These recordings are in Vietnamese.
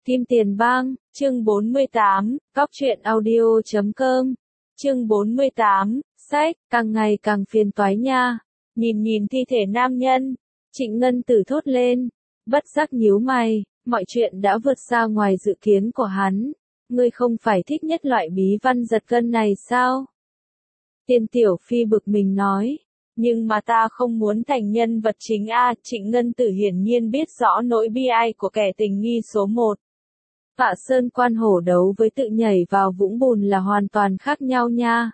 Kim Tiền Bang, chương 48, Góc truyện audio.com, chương 48, sách, càng ngày càng phiền toái nha. Nhìn thi thể nam nhân, Trịnh Ngân Tử thốt lên, bất giác nhíu mày, mọi chuyện đã vượt xa ngoài dự kiến của hắn. Ngươi không phải thích nhất loại bí văn giật gân này sao? Tiên Tiểu Phi bực mình nói. Nhưng mà ta không muốn thành nhân vật chính a. Trịnh Ngân Tử hiển nhiên biết rõ nỗi bi ai của kẻ tình nghi số 1. Tạ Sơn Quan hổ đấu với tự nhảy vào vũng bùn là hoàn toàn khác nhau nha.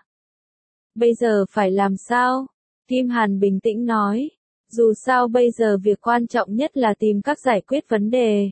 Bây giờ phải làm sao? Kim Hàn bình tĩnh nói. Dù sao bây giờ việc quan trọng nhất là tìm cách giải quyết vấn đề.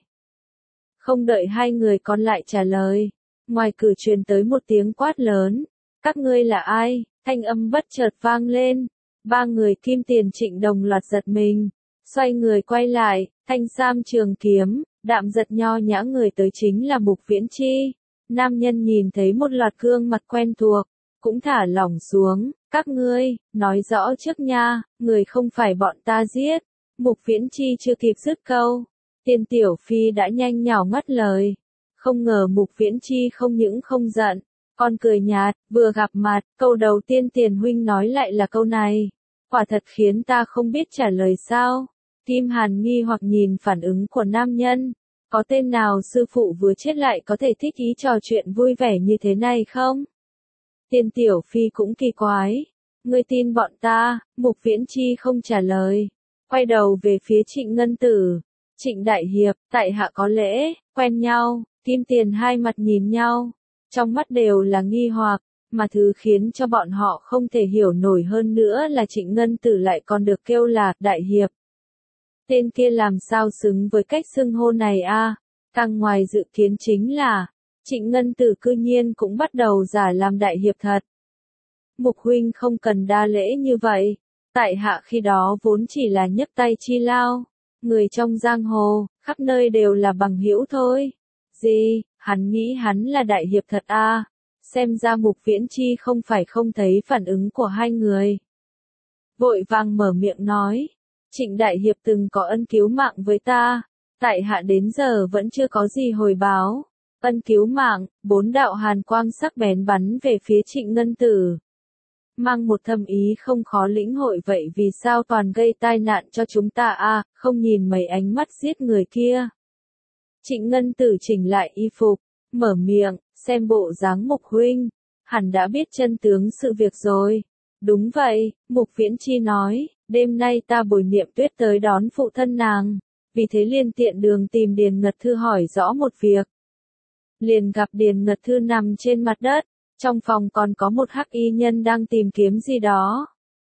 Không đợi hai người còn lại trả lời. Ngoài cửa truyền tới một tiếng quát lớn. Các ngươi là ai? Thanh âm bất chợt vang lên. Ba người Kim Tiền Trịnh đồng loạt giật mình. Xoay người quay lại, thanh sam trường kiếm, đạm giật nho nhã người tới chính là Mục Viễn Chi. Nam nhân nhìn thấy một loạt gương mặt quen thuộc, cũng thả lỏng xuống. Các ngươi, nói rõ trước nha, người không phải bọn ta giết. Mục Viễn Chi chưa kịp dứt câu. Tiên Tiểu Phi đã nhanh nhảu ngắt lời. Không ngờ Mục Viễn Chi không những không giận, còn cười nhạt, vừa gặp mặt, câu đầu tiên Tiền huynh nói lại là câu này. Quả thật khiến ta không biết trả lời sao. Kim Hàn nghi hoặc nhìn phản ứng của nam nhân. Có tên nào sư phụ vừa chết lại có thể thích ý trò chuyện vui vẻ như thế này không? Tiên Tiểu Phi cũng kỳ quái. Ngươi tin bọn ta? Mục Viễn Chi không trả lời. Quay đầu về phía Trịnh Ngân Tử. Trịnh Đại Hiệp, tại hạ có lễ, quen nhau. Kim Tiền hai mặt nhìn nhau. Trong mắt đều là nghi hoặc. Mà thứ khiến cho bọn họ không thể hiểu nổi hơn nữa là Trịnh Ngân Tử lại còn được kêu là Đại Hiệp. Tên kia làm sao xứng với cách xưng hô này a? Càng ngoài dự kiến chính là, Trịnh Ngân Tử cư nhiên cũng bắt đầu giả làm Đại Hiệp thật. Mục huynh không cần đa lễ như vậy, tại hạ khi đó vốn chỉ là nhấc tay chi lao. Người trong giang hồ, khắp nơi đều là bằng hữu thôi. Gì, hắn nghĩ hắn là Đại Hiệp thật a? Xem ra Mục Viễn Chi không phải không thấy phản ứng của hai người. Vội vàng mở miệng nói. Trịnh Đại Hiệp từng có ân cứu mạng với ta. Tại hạ đến giờ vẫn chưa có gì hồi báo. Ân cứu mạng, 4 đạo hàn quang sắc bén bắn về phía Trịnh Ngân Tử. Mang một thâm ý không khó lĩnh hội vậy vì sao toàn gây tai nạn cho chúng ta a? Không nhìn mấy ánh mắt giết người kia. Trịnh Ngân Tử chỉnh lại y phục, mở miệng. Xem bộ dáng Mục huynh, hẳn đã biết chân tướng sự việc rồi. Đúng vậy, Mục Viễn Chi nói, đêm nay ta bồi Niệm Tuyết tới đón phụ thân nàng, vì thế liền tiện đường tìm Điền Ngật Thư hỏi rõ một việc. Liền gặp Điền Ngật Thư nằm trên mặt đất, trong phòng còn có một hắc y nhân đang tìm kiếm gì đó.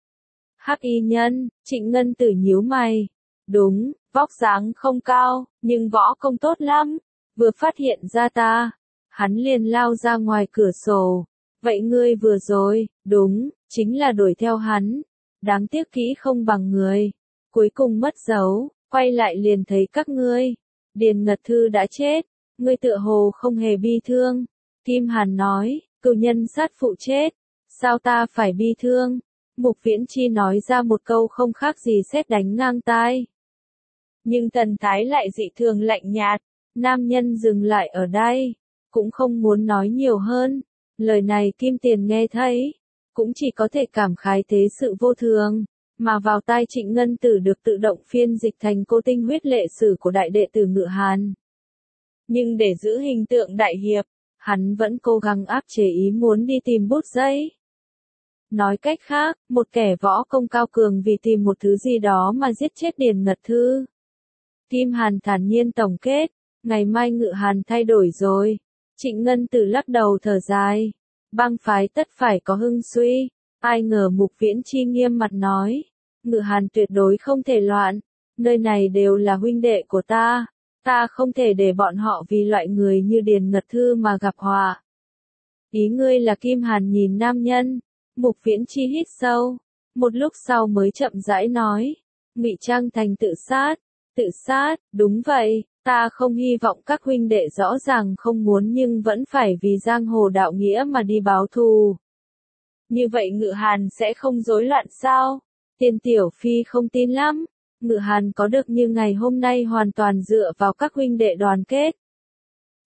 Hắc y nhân, Trịnh Ngân Tử nhíu mày. Đúng, vóc dáng không cao, nhưng võ công tốt lắm, vừa phát hiện ra ta. Hắn liền lao ra ngoài cửa sổ. Vậy ngươi vừa rồi, đúng, chính là đuổi theo hắn. Đáng tiếc kỹ không bằng người. Cuối cùng mất dấu, quay lại liền thấy các ngươi. Điền Ngật Thư đã chết. Ngươi tựa hồ không hề bi thương. Kim Hàn nói, cửu nhân sát phụ chết. Sao ta phải bi thương? Mục Viễn Chi nói ra một câu không khác gì sét đánh ngang tai. Nhưng thần thái lại dị thường lạnh nhạt. Nam nhân dừng lại ở đây. Cũng không muốn nói nhiều hơn. Lời này Kim Tiền nghe thấy, cũng chỉ có thể cảm khái thế sự vô thường, mà vào tai Trịnh Ngân Tử được tự động phiên dịch thành cô tinh huyết lệ sử của đại đệ tử Ngự Hàn. Nhưng để giữ hình tượng Đại Hiệp, hắn vẫn cố gắng áp chế ý muốn đi tìm bút giấy. Nói cách khác, một kẻ võ công cao cường vì tìm một thứ gì đó mà giết chết Điền Ngật Thư. Kim Hàn thản nhiên tổng kết, ngày mai Ngự Hàn thay đổi rồi. Trịnh Ngân Tử lắc đầu thở dài. Bang phái tất phải có hưng suy. Ai ngờ Mục Viễn Chi nghiêm mặt nói. Ngự Hàn tuyệt đối không thể loạn. Nơi này đều là huynh đệ của ta. Ta không thể để bọn họ vì loại người như Điền Ngật Thư mà gặp họa. Ý ngươi là Kim Hàn nhìn nam nhân. Mục Viễn Chi hít sâu. Một lúc sau mới chậm rãi nói. Ngụy trang thành tự sát. Tự sát, đúng vậy. Ta không hy vọng các huynh đệ rõ ràng không muốn nhưng vẫn phải vì giang hồ đạo nghĩa mà đi báo thù. Như vậy Ngự Hàn sẽ không rối loạn sao? Tiên Tiểu Phi không tin lắm. Ngự Hàn có được như ngày hôm nay hoàn toàn dựa vào các huynh đệ đoàn kết.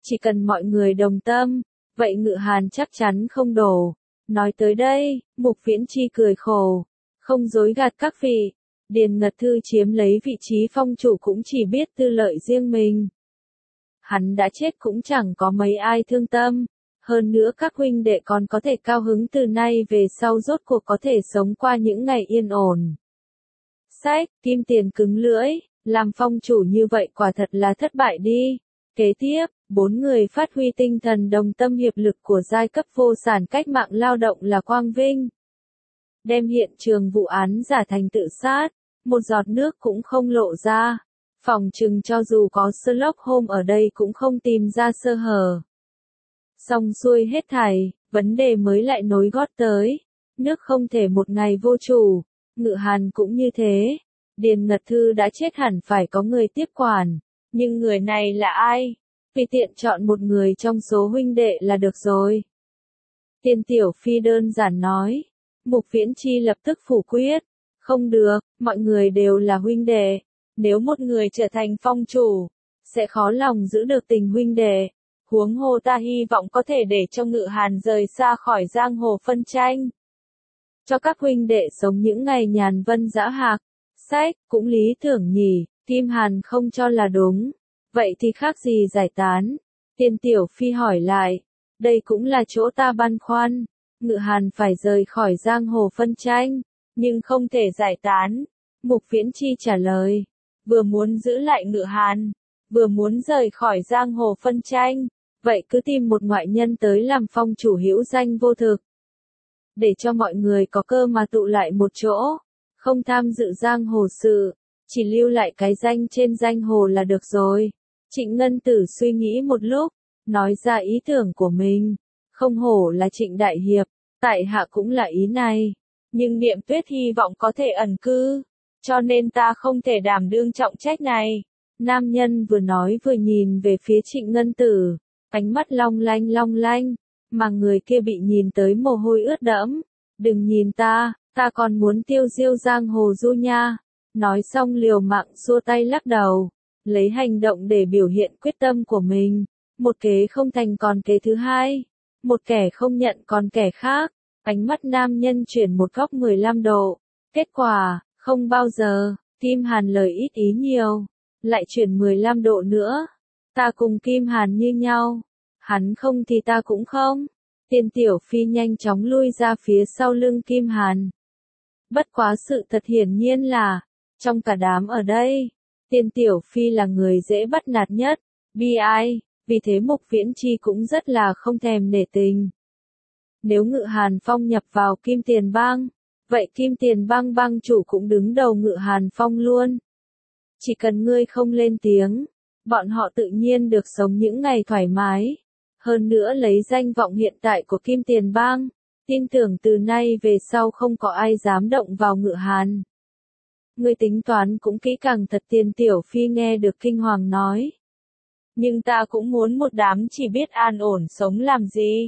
Chỉ cần mọi người đồng tâm, vậy Ngự Hàn chắc chắn không đổ. Nói tới đây, Mục Viễn Chi cười khổ. Không dối gạt các vị, Điền Ngật Thư chiếm lấy vị trí phong chủ cũng chỉ biết tư lợi riêng mình. Hắn đã chết cũng chẳng có mấy ai thương tâm. Hơn nữa các huynh đệ còn có thể cao hứng từ nay về sau rốt cuộc có thể sống qua những ngày yên ổn. Sách, Kim Tiền cứng lưỡi, làm phong chủ như vậy quả thật là thất bại đi. Kế tiếp, 4 người phát huy tinh thần đồng tâm hiệp lực của giai cấp vô sản cách mạng lao động là quang vinh. Đem hiện trường vụ án giả thành tự sát, một giọt nước cũng không lộ ra. Phòng chừng cho dù có Sherlock Holmes ở đây cũng không tìm ra sơ hở. Xong xuôi hết thảy, vấn đề mới lại nối gót tới. Nước không thể một ngày vô chủ, Ngự Hàn cũng như thế. Điền Ngật Thư đã chết hẳn phải có người tiếp quản. Nhưng người này là ai? Vì tiện chọn một người trong số huynh đệ là được rồi. Tiên Tiểu Phi đơn giản nói. Mục Viễn Chi lập tức phủ quyết. Không được, mọi người đều là huynh đệ. Nếu một người trở thành phong chủ, sẽ khó lòng giữ được tình huynh đệ. Huống hồ ta hy vọng có thể để cho Ngự Hàn rời xa khỏi giang hồ phân tranh. Cho các huynh đệ sống những ngày nhàn vân dã hạc. Sách, cũng lý tưởng nhỉ, Kim Hàn không cho là đúng. Vậy thì khác gì giải tán? Tiên Tiểu Phi hỏi lại. Đây cũng là chỗ ta băn khoăn. Ngự Hàn phải rời khỏi giang hồ phân tranh, nhưng không thể giải tán. Mục Viễn Chi trả lời. Vừa muốn giữ lại Ngự Hàn, vừa muốn rời khỏi giang hồ phân tranh. Vậy cứ tìm một ngoại nhân tới làm phong chủ hữu danh vô thực. Để cho mọi người có cơ mà tụ lại một chỗ. Không tham dự giang hồ sự. Chỉ lưu lại cái danh trên danh hồ là được rồi. Trịnh Ngân Tử suy nghĩ một lúc. Nói ra ý tưởng của mình. Không hổ là Trịnh Đại Hiệp. Tại hạ cũng là ý này. Nhưng Niệm Tuyết hy vọng có thể ẩn cư. Cho nên ta không thể đảm đương trọng trách này. Nam nhân vừa nói vừa nhìn về phía Trịnh Ngân Tử. Ánh mắt long lanh, mà người kia bị nhìn tới mồ hôi ướt đẫm. Đừng nhìn ta còn muốn tiêu diêu giang hồ du nha. Nói xong liều mạng xua tay lắc đầu. Lấy hành động để biểu hiện quyết tâm của mình. Một kế không thành còn kế thứ hai. Một kẻ không nhận còn kẻ khác. Ánh mắt nam nhân chuyển một góc 15 độ. Kết quả, không bao giờ, Kim Hàn lời ít ý nhiều. Lại chuyển 15 độ nữa. Ta cùng Kim Hàn như nhau. Hắn không thì ta cũng không. Tiên Tiểu Phi nhanh chóng lui ra phía sau lưng Kim Hàn. Bất quá sự thật hiển nhiên là, trong cả đám ở đây, Tiên Tiểu Phi là người dễ bắt nạt nhất. Bi ai, vì thế Mục Viễn Chi cũng rất là không thèm nể tình. Nếu Ngự Hàn phong nhập vào Kim Tiền Bang, vậy Kim Tiền Bang bang chủ cũng đứng đầu Ngự Hàn phong luôn. Chỉ cần ngươi không lên tiếng, bọn họ tự nhiên được sống những ngày thoải mái. Hơn nữa lấy danh vọng hiện tại của Kim Tiền Bang, tin tưởng từ nay về sau không có ai dám động vào Ngự Hàn. Ngươi tính toán cũng kỹ càng thật. Tiên Tiểu Phi nghe được kinh hoàng nói. Nhưng ta cũng muốn một đám chỉ biết an ổn sống làm gì.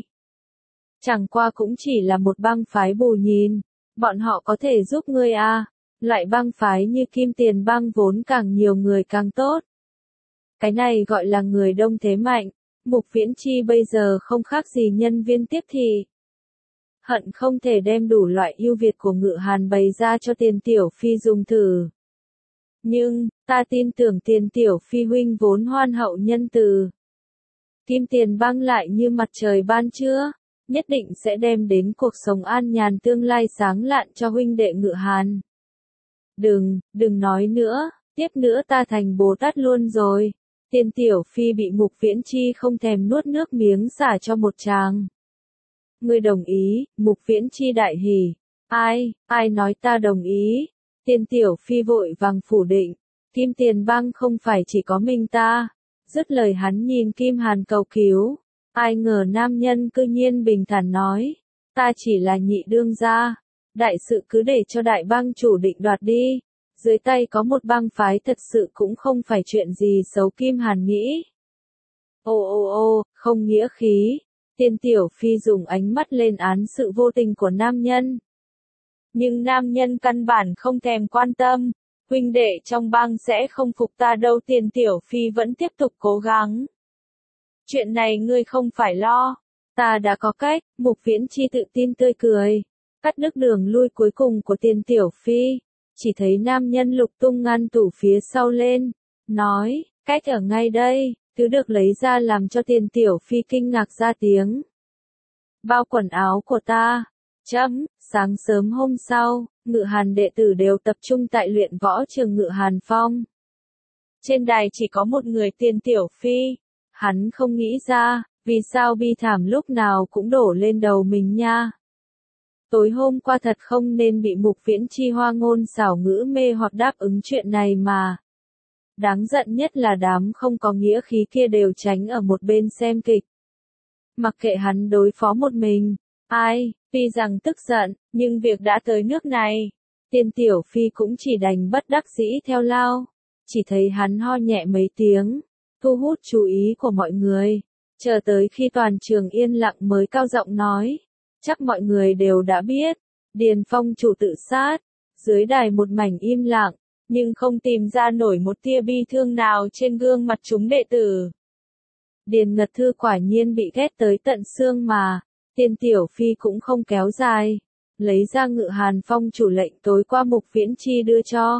Chẳng qua cũng chỉ là một bang phái bù nhìn. Bọn họ có thể giúp ngươi à. Loại bang phái như Kim Tiền Bang vốn càng nhiều người càng tốt. Cái này gọi là người đông thế mạnh. Mục Viễn Chi bây giờ không khác gì nhân viên tiếp thị. Hận không thể đem đủ loại ưu việt của Ngự Hàn bày ra cho Tiền Tiểu Phi dùng thử. Nhưng, ta tin tưởng Tiền Tiểu Phi huynh vốn hoan hậu nhân từ. Kim Tiền Bang lại như mặt trời ban trưa, nhất định sẽ đem đến cuộc sống an nhàn tương lai sáng lạn cho huynh đệ Ngự Hàn. Đừng nói nữa, tiếp nữa ta thành Bồ Tát luôn rồi. Tiền Tiểu Phi bị Mục Viễn Chi không thèm nuốt nước miếng xả cho một tràng. Ngươi đồng ý? Mục Viễn Chi đại hỉ. Ai nói ta đồng ý? Tiền Tiểu Phi vội vàng phủ định. Kim Tiền Bang không phải chỉ có mình ta. Dứt lời hắn nhìn Kim Hàn cầu cứu. Ai ngờ nam nhân cư nhiên bình thản nói. Ta chỉ là nhị đương gia. Đại sự cứ để cho đại bang chủ định đoạt đi. Dưới tay có một bang phái thật sự cũng không phải chuyện gì xấu. Kim Hàn nghĩ. Ô, không nghĩa khí. Tiên Tiểu Phi dùng ánh mắt lên án sự vô tình của nam nhân. Nhưng nam nhân căn bản không thèm quan tâm. Huynh đệ trong bang sẽ không phục ta đâu. Tiên Tiểu Phi vẫn tiếp tục cố gắng. Chuyện này ngươi không phải lo. Ta đã có cách, Mục Viễn Chi tự tin tươi cười. Cắt đứt đường lui cuối cùng của Tiền Tiểu Phi. Chỉ thấy nam nhân lục tung ngăn tủ phía sau lên. Nói, cách ở ngay đây, thứ được lấy ra làm cho Tiền Tiểu Phi kinh ngạc ra tiếng. Bao quần áo của ta. Sáng sớm hôm sau, Ngự Hàn đệ tử đều tập trung tại luyện võ trường Ngự Hàn Phong. Trên đài chỉ có một người Tiền Tiểu Phi. Hắn không nghĩ ra, vì sao bi thảm lúc nào cũng đổ lên đầu mình nha. Tối hôm qua thật không nên bị Mục Viễn Chi hoa ngôn xảo ngữ mê hoặc đáp ứng chuyện này mà. Đáng giận nhất là đám không có nghĩa khí kia đều tránh ở một bên xem kịch. Mặc kệ hắn đối phó một mình, tuy rằng tức giận, nhưng việc đã tới nước này. Tiền Tiểu Phi cũng chỉ đành bất đắc dĩ theo lao. Chỉ thấy hắn ho nhẹ mấy tiếng, thu hút chú ý của mọi người. Chờ tới khi toàn trường yên lặng mới cao giọng nói. Chắc mọi người đều đã biết, Điền Phong chủ tự sát. Dưới đài một mảnh im lặng, nhưng không tìm ra nổi một tia bi thương nào trên gương mặt chúng đệ tử. Điền Ngật Thư quả nhiên bị ghét tới tận xương mà. Tiền Tiểu Phi cũng không kéo dài. Lấy ra Ngự Hàn Phong chủ lệnh tối qua Mục Viễn Chi đưa cho.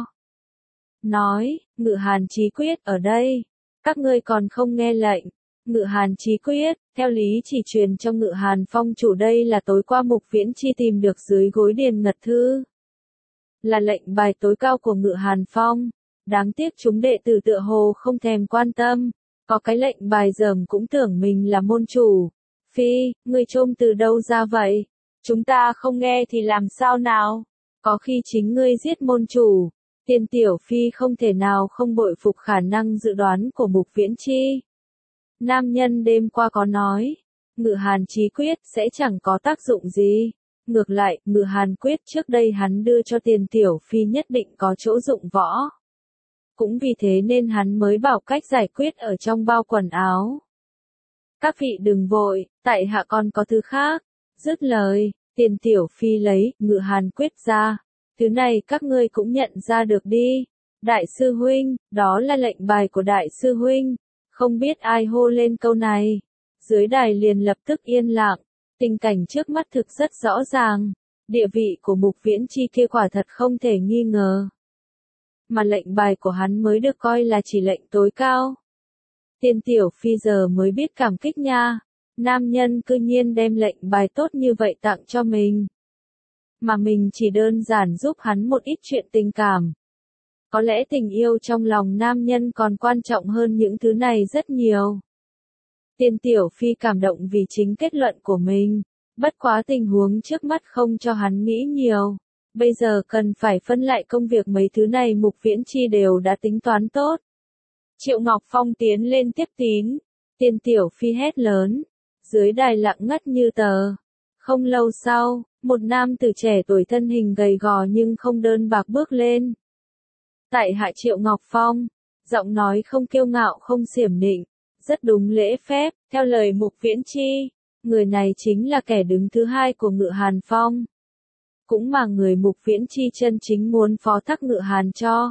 Nói, Ngự Hàn Chí Quyết ở đây. Các ngươi còn không nghe lệnh. Ngự Hàn Chí Quyết, theo lý chỉ truyền cho Ngự Hàn Phong chủ đây là tối qua Mục Viễn Chi tìm được dưới gối Điền Ngật Thư. Là lệnh bài tối cao của Ngự Hàn Phong. Đáng tiếc chúng đệ tử tựa hồ không thèm quan tâm. Có cái lệnh bài dởm cũng tưởng mình là môn chủ. Phi, ngươi trôm từ đâu ra vậy? Chúng ta không nghe thì làm sao nào? Có khi chính ngươi giết môn chủ. Tiền Tiểu Phi không thể nào không bội phục khả năng dự đoán của Mục Viễn Chi. Nam nhân đêm qua có nói, Ngự Hàn Chí Quyết sẽ chẳng có tác dụng gì. Ngược lại, Ngự Hàn Quyết trước đây hắn đưa cho Tiền Tiểu Phi nhất định có chỗ dụng võ. Cũng vì thế nên hắn mới bảo cách giải quyết ở trong bao quần áo. Các vị đừng vội, tại hạ còn có thứ khác. Dứt lời, Tiền Tiểu Phi lấy Ngự Hàn Quyết ra. Thứ này các ngươi cũng nhận ra được đi. Đại sư huynh, đó là lệnh bài của đại sư huynh. Không biết ai hô lên câu này. Dưới đài liền lập tức yên lặng. Tình cảnh trước mắt thực rất rõ ràng. Địa vị của Mục Viễn Chi kia quả thật không thể nghi ngờ. Mà lệnh bài của hắn mới được coi là chỉ lệnh tối cao. Tiền Tiểu Phi giờ mới biết cảm kích nha. Nam nhân cư nhiên đem lệnh bài tốt như vậy tặng cho mình. Mà mình chỉ đơn giản giúp hắn một ít chuyện tình cảm. Có lẽ tình yêu trong lòng nam nhân còn quan trọng hơn những thứ này rất nhiều. Tiền Tiểu Phi cảm động vì chính kết luận của mình. Bất quá tình huống trước mắt không cho hắn nghĩ nhiều. Bây giờ cần phải phân lại công việc mấy thứ này Mục Viễn Chi đều đã tính toán tốt. Triệu Ngọc Phong tiến lên tiếp tín. Tiền Tiểu Phi hét lớn. Dưới đài lặng ngắt như tờ. Không lâu sau, một nam tử trẻ tuổi thân hình gầy gò nhưng không đơn bạc bước lên. Tại hạ Triệu Ngọc Phong. Giọng nói không kiêu ngạo không xiểm nịnh. Rất đúng lễ phép, theo lời Mục Viễn Chi. Người này chính là kẻ đứng thứ hai của Ngự Hàn Phong. Cũng mà người Mục Viễn Chi chân chính muốn phó thác Ngự Hàn cho.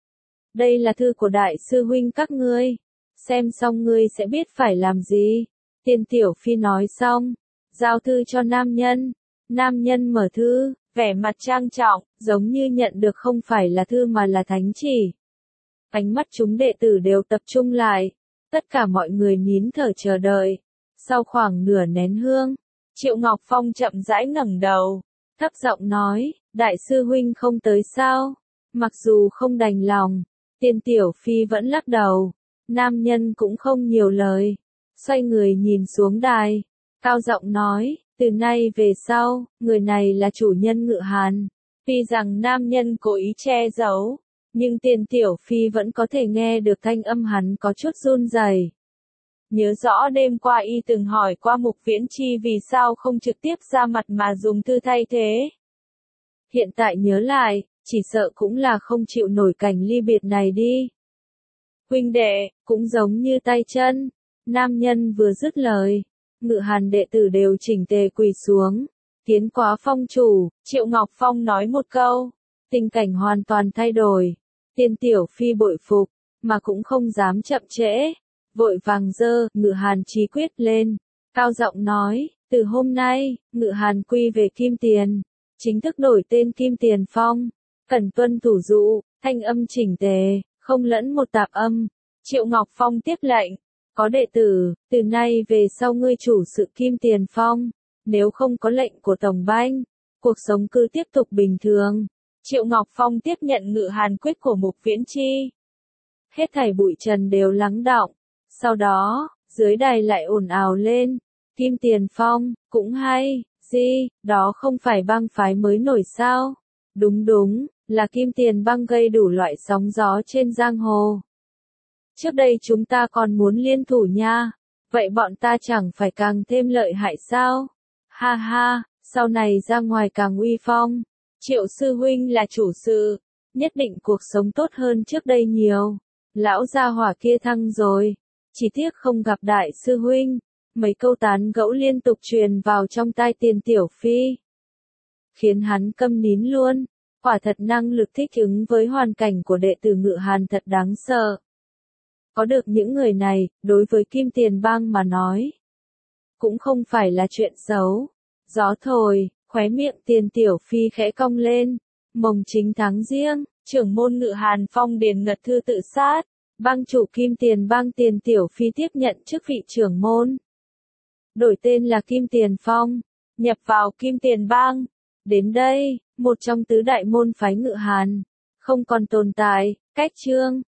Đây là thư của đại sư huynh các ngươi. Xem xong ngươi sẽ biết phải làm gì. Tiền Tiểu Phi nói xong. Giao thư cho nam nhân. Nam nhân mở thư, vẻ mặt trang trọng, giống như nhận được không phải là thư mà là thánh chỉ. Ánh mắt chúng đệ tử đều tập trung lại. Tất cả mọi người nín thở chờ đợi. Sau khoảng nửa nén hương, Triệu Ngọc Phong chậm rãi ngẩng đầu. Thấp giọng nói, đại sư huynh không tới sao? Mặc dù không đành lòng, Tiền Tiểu Phi vẫn lắc đầu. Nam nhân cũng không nhiều lời. Xoay người nhìn xuống đài. Cao giọng nói, từ nay về sau, người này là chủ nhân Ngự Hàn. Tuy rằng nam nhân cố ý che giấu, nhưng Tiền Tiểu Phi vẫn có thể nghe được thanh âm hắn có chút run rẩy. Nhớ rõ đêm qua y từng hỏi qua Mục Viễn Chi vì sao không trực tiếp ra mặt mà dùng thư thay thế. Hiện tại nhớ lại, chỉ sợ cũng là không chịu nổi cảnh ly biệt này đi. Huynh đệ, cũng giống như tay chân. Nam nhân vừa dứt lời, Ngự Hàn đệ tử đều chỉnh tề quỳ xuống. Tiến quá phong chủ, Triệu Ngọc Phong nói một câu. Tình cảnh hoàn toàn thay đổi. Tiền Tiểu Phi bội phục, mà cũng không dám chậm trễ. vội vàng giơ Ngự Hàn chí quyết lên, cao giọng nói, từ hôm nay, Ngự Hàn quy về Kim Tiền, chính thức đổi tên Kim Tiền Phong, cần tuân thủ dụ, thanh âm chỉnh tề, không lẫn một tạp âm. Triệu Ngọc Phong tiếp lệnh, có đệ tử, từ nay về sau ngươi chủ sự Kim Tiền Phong, nếu không có lệnh của Tổng Banh, cuộc sống cứ tiếp tục bình thường. Triệu Ngọc Phong tiếp nhận Ngự Hàn quyết của Mục Viễn Chi. Hết thảy bụi trần đều lắng đọng, sau đó, dưới đài lại ồn ào lên, Kim Tiền Phong, cũng hay, gì, đó không phải bang phái mới nổi sao? Đúng đúng, là Kim Tiền bang gây đủ loại sóng gió trên giang hồ. Trước đây chúng ta còn muốn liên thủ nha, vậy bọn ta chẳng phải càng thêm lợi hại sao? Ha ha, sau này ra ngoài càng uy phong. Triệu sư huynh là chủ sự, nhất định cuộc sống tốt hơn trước đây nhiều. Lão gia hỏa kia thăng rồi, chỉ tiếc không gặp đại sư huynh. Mấy câu tán gẫu liên tục truyền vào trong tai Tiền Tiểu Phi, khiến hắn câm nín luôn. Quả thật năng lực thích ứng với hoàn cảnh của đệ tử Ngự Hàn thật đáng sợ. Có được những người này, đối với Kim Tiền bang mà nói, cũng không phải là chuyện xấu. Gió thổi, khóe miệng Tiền Tiểu Phi khẽ cong lên. Mồng chính tháng riêng, trưởng môn Ngự Hàn Phong điền ngật thư tự sát. Bang chủ Kim Tiền bang Tiền Tiểu Phi tiếp nhận chức vị trưởng môn. Đổi tên là Kim Tiền Phong, nhập vào Kim Tiền bang. Đến đây, một trong tứ đại môn phái Ngự Hàn, không còn tồn tại, cách chương.